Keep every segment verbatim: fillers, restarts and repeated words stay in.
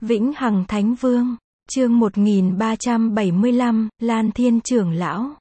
Vĩnh Hằng Thánh Vương, chương một nghìn ba trăm bảy mươi lăm, Lan Thiên Trưởng Lão.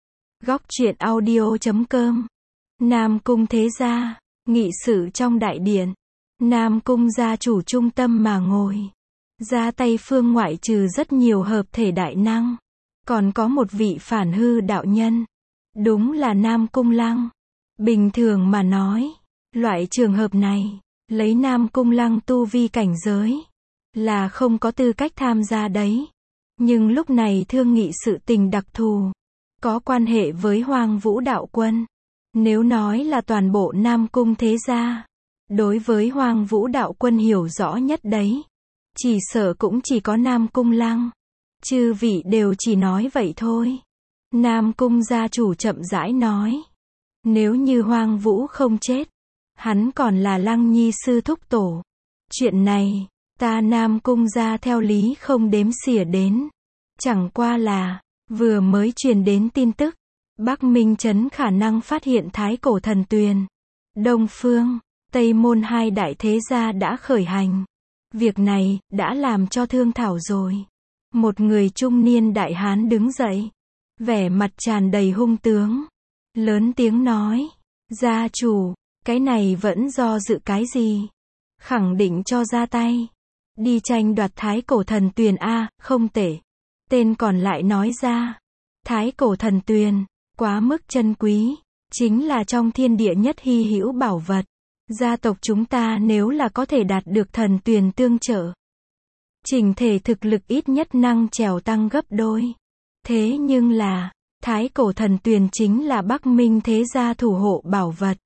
Góc truyện audio chấm com. Nam Cung Thế Gia, nghị sự trong đại điện. Nam Cung gia chủ trung tâm mà ngồi. Ra tay phương ngoại trừ rất nhiều hợp thể đại năng. Còn có một vị phản hư đạo nhân. Đúng là Nam Cung Lăng. Bình thường mà nói, loại trường hợp này, lấy Nam Cung Lăng tu vi cảnh giới, là không có tư cách tham gia đấy. Nhưng lúc này thương nghị sự tình đặc thù, có quan hệ với Hoang Vũ Đạo Quân. Nếu nói là toàn bộ Nam Cung Thế Gia, đối với Hoang Vũ Đạo Quân hiểu rõ nhất đấy, chỉ sợ cũng chỉ có Nam Cung Lăng. Chư vị đều chỉ nói vậy thôi. Nam Cung gia chủ chậm rãi nói. Nếu như Hoang Vũ không chết, hắn còn là Lăng Nhi sư thúc tổ. Chuyện này, ta Nam Cung gia theo lý không đếm xỉa đến. Chẳng qua là, vừa mới truyền đến tin tức, Bắc Minh Trấn khả năng phát hiện Thái Cổ Thần Tuyền. Đông Phương, Tây Môn hai đại thế gia đã khởi hành. Việc này, đã làm cho thương thảo rồi. Một người trung niên đại hán đứng dậy, vẻ mặt tràn đầy hung tướng. Lớn tiếng nói, gia chủ, cái này vẫn do dự cái gì? Khẳng định cho ra tay. Đi tranh đoạt Thái Cổ Thần Tuyền a, không tệ. Tên còn lại nói ra, Thái Cổ Thần Tuyền, quá mức chân quý, chính là trong thiên địa nhất hy hữu bảo vật. Gia tộc chúng ta nếu là có thể đạt được thần tuyền tương trợ, chỉnh thể thực lực ít nhất năng trèo tăng gấp đôi. Thế nhưng là, Thái Cổ Thần Tuyền chính là Bắc Minh Thế Gia thủ hộ bảo vật.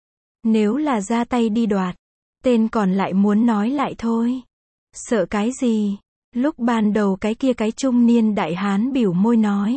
Nếu là ra tay đi đoạt, tên còn lại muốn nói lại thôi. Sợ cái gì? Lúc ban đầu cái kia cái trung niên đại hán biểu môi nói.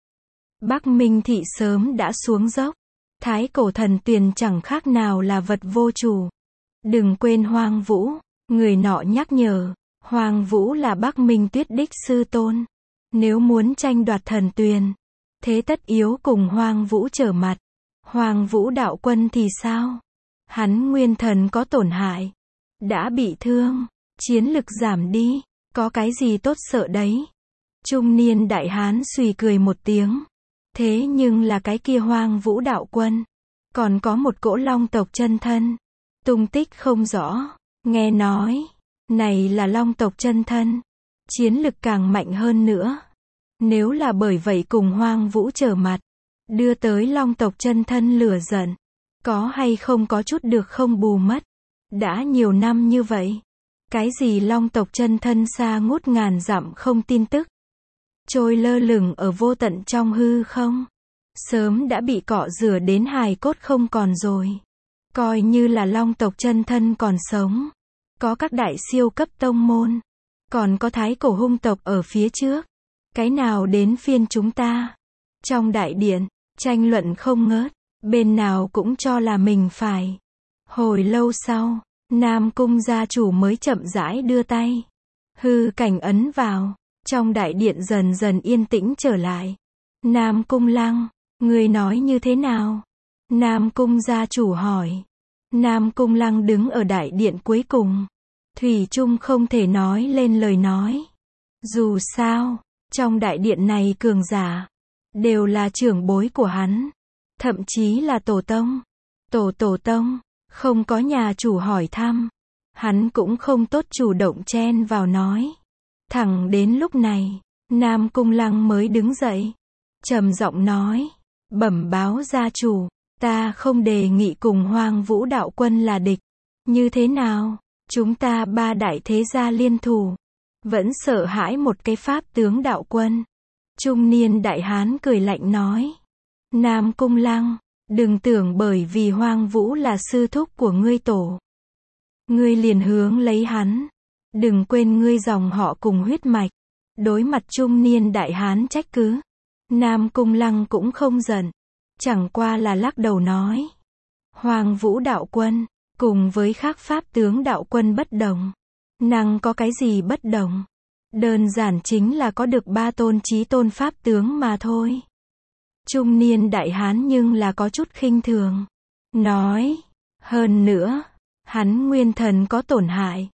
Bắc Minh thị sớm đã xuống dốc. Thái Cổ Thần Tuyền chẳng khác nào là vật vô chủ. Đừng quên Hoang Vũ. Người nọ nhắc nhở. Hoang Vũ là Bắc Minh Tuyết đích sư tôn. Nếu muốn tranh đoạt thần tuyền, thế tất yếu cùng Hoang Vũ trở mặt. Hoang Vũ đạo quân thì sao? Hắn nguyên thần có tổn hại, đã bị thương, chiến lực giảm đi, có cái gì tốt sợ đấy? Trung niên đại hán suy cười một tiếng. Thế nhưng là cái kia Hoang Vũ đạo quân, còn có một cỗ long tộc chân thân, tung tích không rõ. Nghe nói, này là long tộc chân thân, chiến lực càng mạnh hơn nữa. Nếu là bởi vậy cùng Hoang Vũ trở mặt, đưa tới long tộc chân thân lửa giận, có hay không có chút được không bù mất. Đã nhiều năm như vậy, cái gì long tộc chân thân xa ngút ngàn dặm không tin tức, trôi lơ lửng ở vô tận trong hư không, sớm đã bị cọ rửa đến hài cốt không còn rồi. Coi như là long tộc chân thân còn sống, có các đại siêu cấp tông môn, còn có Thái Cổ hung tộc ở phía trước. Cái nào đến phiên chúng ta? Trong đại điện, tranh luận không ngớt, bên nào cũng cho là mình phải. Hồi lâu sau, Nam Cung gia chủ mới chậm rãi đưa tay. Hư cảnh ấn vào, trong đại điện dần dần yên tĩnh trở lại. Nam Cung Lăng, người nói như thế nào? Nam Cung gia chủ hỏi. Nam Cung Lăng đứng ở đại điện cuối cùng. Thủy chung không thể nói lên lời nói. Dù sao, trong đại điện này cường giả, đều là trưởng bối của hắn. Thậm chí là tổ tông. Tổ tổ tông, không có nhà chủ hỏi thăm. Hắn cũng không tốt chủ động chen vào nói. Thẳng đến lúc này, Nam Cung Lăng mới đứng dậy. Trầm giọng nói, bẩm báo gia chủ, ta không đề nghị cùng Hoang Vũ đạo quân là địch. Như thế nào? Chúng ta ba đại thế gia liên thủ, vẫn sợ hãi một cái pháp tướng đạo quân. Trung niên đại hán cười lạnh nói. Nam Cung Lăng, đừng tưởng bởi vì Hoang Vũ là sư thúc của ngươi tổ, ngươi liền hướng lấy hắn. Đừng quên ngươi dòng họ cùng huyết mạch. Đối mặt trung niên đại hán trách cứ, Nam Cung Lăng cũng không giận, chẳng qua là lắc đầu nói. Hoang Vũ đạo quân, cùng với khác pháp tướng đạo quân bất đồng. Năng có cái gì bất đồng? Đơn giản chính là có được ba tôn chí tôn pháp tướng mà thôi. Trung niên đại hán nhưng là có chút khinh thường. Nói, hơn nữa, hắn nguyên thần có tổn hại,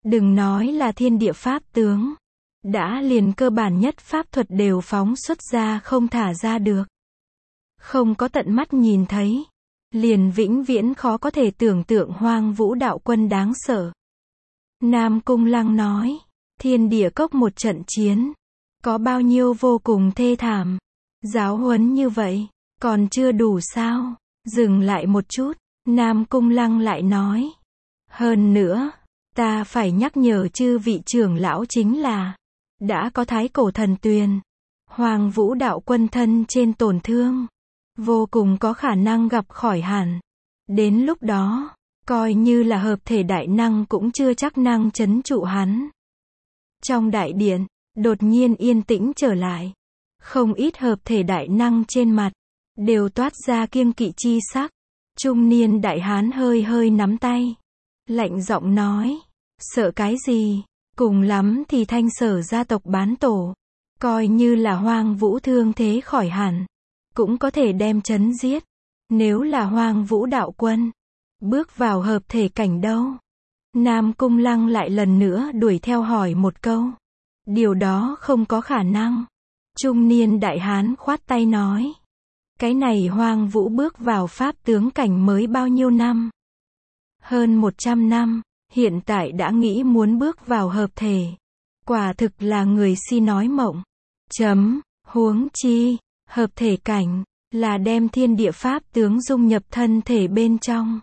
Đừng nói là thiên địa pháp tướng. Đã liền cơ bản nhất pháp thuật đều phóng xuất ra không thả ra được. Không có tận mắt nhìn thấy. Liền vĩnh viễn khó có thể tưởng tượng Hoang Vũ đạo quân đáng sợ. Nam Cung Lăng nói. Thiên địa cốc một trận chiến. Có bao nhiêu vô cùng thê thảm. Giáo huấn như vậy. Còn chưa đủ sao. Dừng lại một chút. Nam Cung Lăng lại nói. Hơn nữa. Ta phải nhắc nhở chư vị trưởng lão chính là. Đã có thái cổ thần tuyền. Hoang Vũ đạo quân thân trên tổn thương. Vô cùng có khả năng gặp khỏi hẳn. Đến lúc đó. Coi như là hợp thể đại năng cũng chưa chắc năng trấn trụ hắn. Trong đại điện. Đột nhiên yên tĩnh trở lại. Không ít hợp thể đại năng trên mặt. Đều toát ra kiêng kỵ chi sắc. Trung niên đại hán hơi hơi nắm tay. Lạnh giọng nói. Sợ cái gì? Cùng lắm thì Thanh Sở gia tộc bán tổ. Coi như là Hoang Vũ thương thế khỏi hẳn. Cũng có thể đem chấn giết. Nếu là Hoang Vũ đạo quân. Bước vào hợp thể cảnh đâu? Nam Cung Lăng lại lần nữa đuổi theo hỏi một câu. Điều đó không có khả năng. Trung niên đại hán khoát tay nói. Cái này Hoang Vũ bước vào pháp tướng cảnh mới bao nhiêu năm? Hơn một trăm năm. Hiện tại đã nghĩ muốn bước vào hợp thể. Quả thực là người si nói mộng. Chấm, huống chi, hợp thể cảnh, là đem thiên địa pháp tướng dung nhập thân thể bên trong.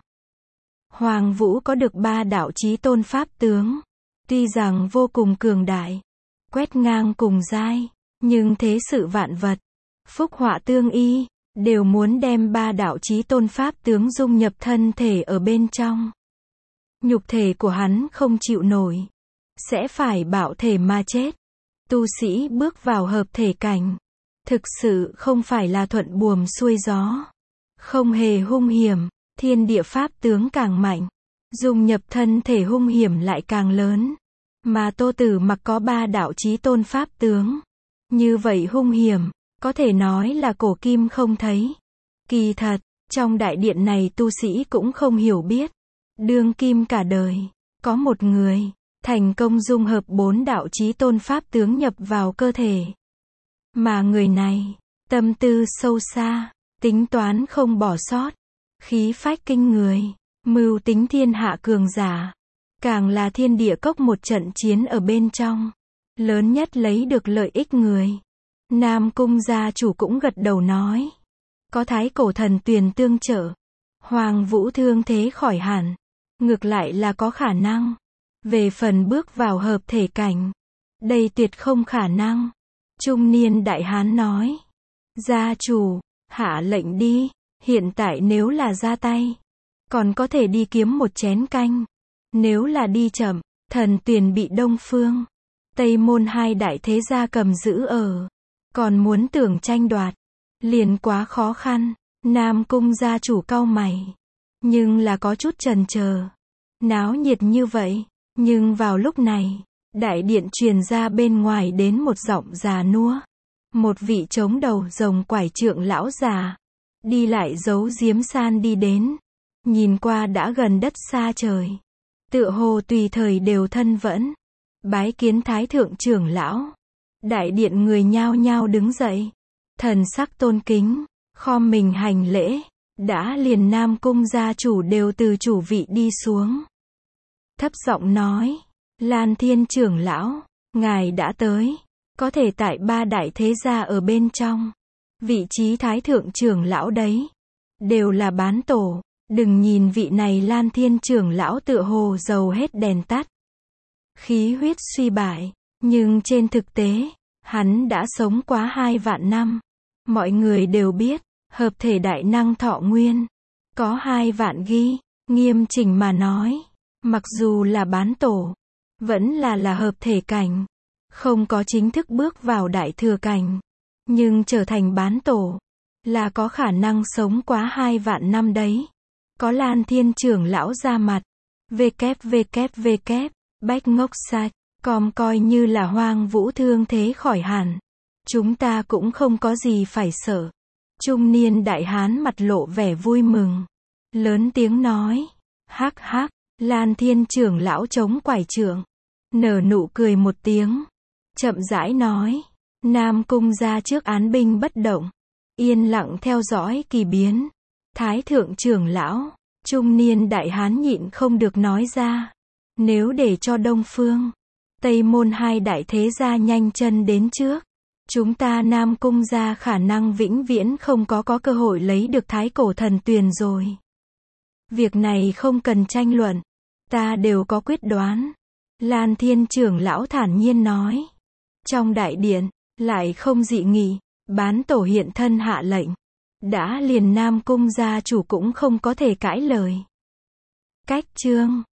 Hoang Vũ có được ba đạo chí tôn pháp tướng. Tuy rằng vô cùng cường đại, quét ngang cùng giai, nhưng thế sự vạn vật, phúc họa tương y, đều muốn đem ba đạo chí tôn pháp tướng dung nhập thân thể ở bên trong. Nhục thể của hắn không chịu nổi. Sẽ phải bạo thể mà chết. Tu sĩ bước vào hợp thể cảnh. Thực sự không phải là thuận buồm xuôi gió. Không hề hung hiểm. Thiên địa pháp tướng càng mạnh. Dung nhập thân thể hung hiểm lại càng lớn. Mà Tô Tử Mặc có ba đạo chí tôn pháp tướng. Như vậy hung hiểm. Có thể nói là cổ kim không thấy. Kỳ thật, trong đại điện này tu sĩ cũng không hiểu biết. Đương kim cả đời, có một người, thành công dung hợp bốn đạo chí tôn pháp tướng nhập vào cơ thể. Mà người này, tâm tư sâu xa, tính toán không bỏ sót, khí phách kinh người, mưu tính thiên hạ cường giả. Càng là thiên địa cốc một trận chiến ở bên trong, lớn nhất lấy được lợi ích người. Nam Cung gia chủ cũng gật đầu nói. Có thái cổ thần tuyền tương trợ. Hoang Vũ thương thế khỏi hẳn. Ngược lại là có khả năng. Về phần bước vào hợp thể cảnh. Đây tuyệt không khả năng. Trung niên đại hán nói. Gia chủ, hạ lệnh đi. Hiện tại nếu là ra tay. Còn có thể đi kiếm một chén canh. Nếu là đi chậm, thần tuyền bị Đông Phương, Tây Môn hai đại thế gia cầm giữ ở. Còn muốn tưởng tranh đoạt. Liền quá khó khăn. Nam Cung gia chủ cau mày. Nhưng là có chút chần chờ. Náo nhiệt như vậy. Nhưng vào lúc này, đại điện truyền ra bên ngoài đến một giọng già nua. Một vị chống đầu rồng quải trượng lão già. Đi lại giấu giếm san đi đến. Nhìn qua đã gần đất xa trời. Tựa hồ tùy thời đều thân vẫn. Bái kiến thái thượng trưởng lão. Đại điện người nhao nhao đứng dậy. Thần sắc tôn kính. Khom mình hành lễ. Đã liền Nam Cung gia chủ đều từ chủ vị đi xuống. Thấp giọng nói. Lan Thiên trưởng lão. Ngài đã tới. Có thể tại ba đại thế gia ở bên trong. Vị trí thái thượng trưởng lão đấy. Đều là bán tổ. Đừng nhìn vị này Lan Thiên trưởng lão tựa hồ dầu hết đèn tắt. Khí huyết suy bại. Nhưng trên thực tế, hắn đã sống quá hai vạn năm. Mọi người đều biết, hợp thể đại năng thọ nguyên. Có hai vạn ghi, nghiêm chỉnh mà nói. Mặc dù là bán tổ, vẫn là là hợp thể cảnh. Không có chính thức bước vào đại thừa cảnh. Nhưng trở thành bán tổ, là có khả năng sống quá hai vạn năm đấy. Có Lan Thiên trưởng lão ra mặt. www, bách ngốc site, com coi như là Hoang Vũ thương thế khỏi hẳn. Chúng ta cũng không có gì phải sợ. Trung niên đại hán mặt lộ vẻ vui mừng. Lớn tiếng nói. Hắc hắc, Lan Thiên trưởng lão chống quải trượng. nở nụ cười một tiếng, chậm rãi nói, Nam Cung gia trước án binh bất động, yên lặng theo dõi kỳ biến. Thái thượng trưởng lão, trung niên đại hán nhịn không được nói ra, nếu để cho Đông Phương, Tây Môn hai đại thế gia nhanh chân đến trước, chúng ta Nam Cung gia khả năng vĩnh viễn không có có cơ hội lấy được thái cổ thần tuyền rồi. Việc này không cần tranh luận, ta đều có quyết đoán. Lan Thiên trưởng lão thản nhiên nói. Trong đại điện, lại không dị nghị, bán tổ hiện thân hạ lệnh. Đã liền Nam Cung gia chủ cũng không có thể cãi lời. Cách chương